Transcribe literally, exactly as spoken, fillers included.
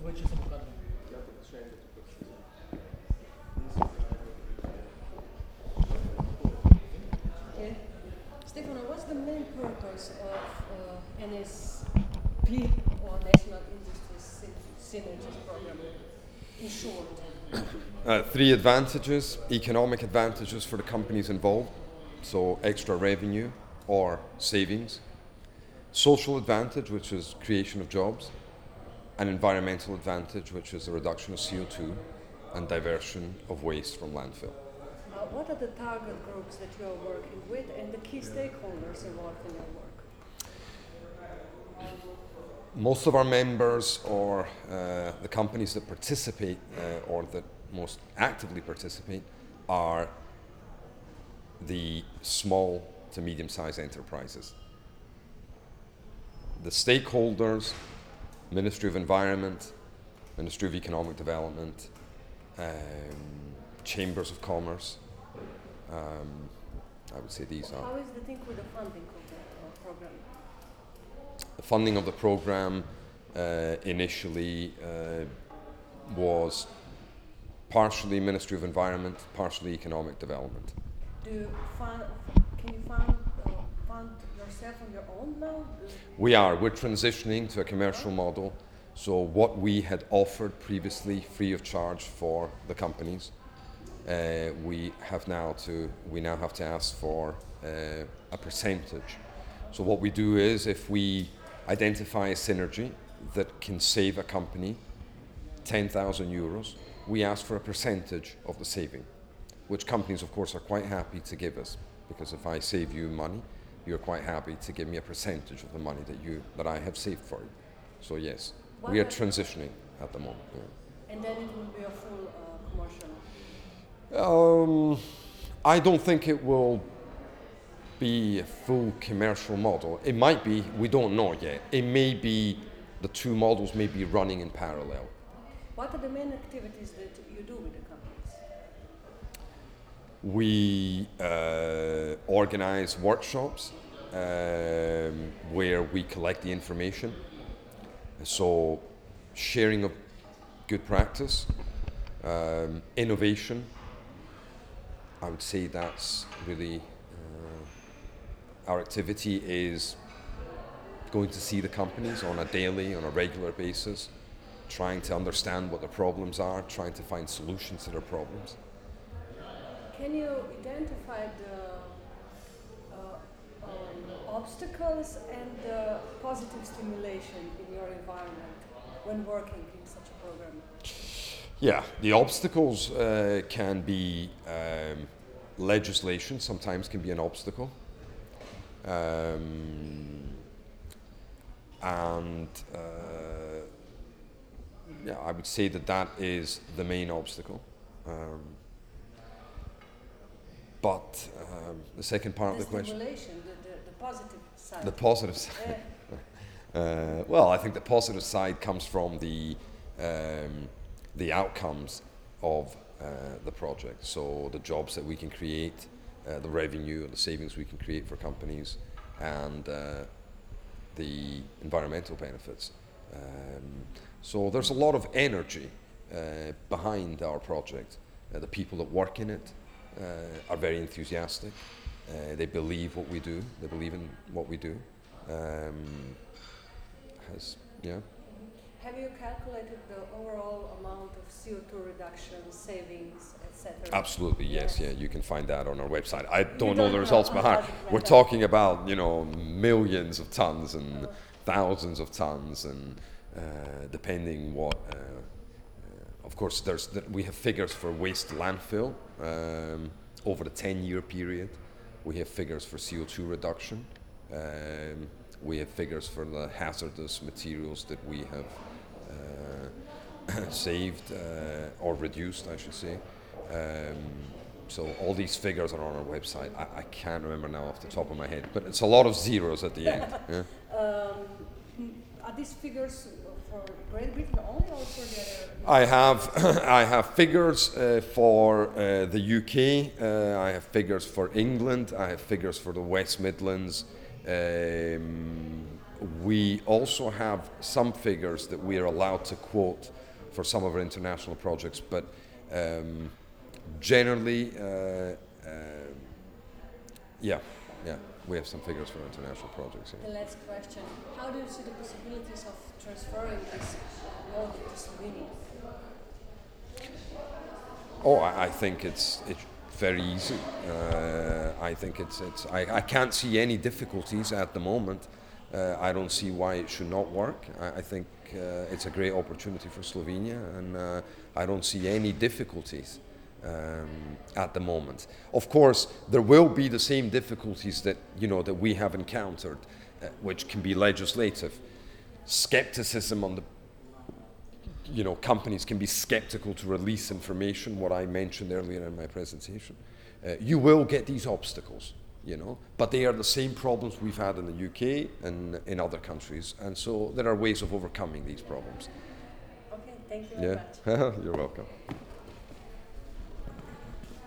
Yeah. Stefano, what's the main purpose of uh, N S P or National Industry Syn- Synergies Program? In short, Uh, three advantages: economic advantages for the companies involved, so extra revenue or savings; social advantage, which is creation of jobs; and environmental advantage, which is the reduction of C O two and diversion of waste from landfill. uh, what are the target groups that you are working with and the key stakeholders involved in your work? Most of our members, or uh, the companies that participate uh, or that most actively participate, are the small to medium-sized enterprises. The stakeholders: Ministry of Environment, Ministry of Economic Development, um, Chambers of Commerce. Um, I would say these are. How is the thing with the funding of the uh, program? The funding of the program uh, initially uh, was partially Ministry of Environment, partially Economic Development. Do you fund, can you fund, uh, fund yourself on your own now? Do We are. We're transitioning to a commercial model. So what we had offered previously, free of charge for the companies, uh, we have now to we now have to ask for uh, a percentage. So what we do is, if we identify a synergy that can save a company ten thousand euros, we ask for a percentage of the saving, which companies, of course, are quite happy to give us, because if I save you money, you're quite happy to give me a percentage of the money that you that I have saved for you. So yes, What we are are- transitioning at the moment. Yeah. And then it will be a full uh, commercial. Um, I don't think it will be a full commercial model. It might be, we don't know yet. It may be, the two models may be running in parallel. What are the main activities that you do with the companies? We uh, organize workshops um, where we collect the information. So, sharing of good practice, um, innovation. I would say that's really uh, our activity is going to see the companies on a daily, on a regular basis, trying to understand what the problems are, trying to find solutions to their problems. Can you identify the uh, um, obstacles and the positive stimulation in your environment when working in such a program? Yeah, the obstacles uh, can be um, legislation, sometimes can be an obstacle. Um, and uh, yeah, I would say that that is the main obstacle. Um, but um, the second part The of the question, stimulation, the, the, the positive side. the positive side. Yeah. Uh, well, I think the positive side comes from the um, the outcomes of uh, the project. So the jobs that we can create, uh, the revenue, the savings we can create for companies, and uh, the environmental benefits. Um, so there's a lot of energy uh, behind our project. Uh, the people that work in it uh, are very enthusiastic. Uh, they believe what we do. They believe in what we do. Um, has yeah. Have you calculated the overall amount of C O two reduction, savings, et cetera? Absolutely, yes, Yes. yeah. You can find that on our website. I don't, don't know the know results how behind. much it We're went up. talking about, you know, millions of tons and thousands of tons, and uh, depending what. Uh, uh, of course, there's th- we have figures for waste landfill um, over the ten-year period. We have figures for C O two reduction. Um, we have figures for the hazardous materials that we have uh, saved uh, or reduced, I should say. Um, so all these figures are on our website. I, I can't remember now off the top of my head, but it's a lot of zeros at the end. Yeah? Um, are these figures for Great Britain only or for the other? I have I have figures uh, for uh, the U K. Uh, I have figures for England. I have figures for the West Midlands. Um, we also have some figures that we are allowed to quote for some of our international projects, but um, generally, uh, uh, yeah, yeah, we have some figures for international projects. Yeah. The last question: how do you see the possibilities of transferring this model to Slovenia? Oh, I, I think it's it's very easy. Uh, I think it's it's. I, I can't see any difficulties at the moment. Uh, I don't see why it should not work. I, I think uh, it's a great opportunity for Slovenia, and uh, I don't see any difficulties um, at the moment. Of course, there will be the same difficulties that you know that we have encountered, uh, which can be legislative. Skepticism on the you know, companies can be skeptical to release information, what I mentioned earlier in my presentation. Uh, you will get these obstacles, you know, but they are the same problems we've had in the U K and in other countries, and so there are ways of overcoming these problems. Okay, thank you very Yeah, much. you're welcome.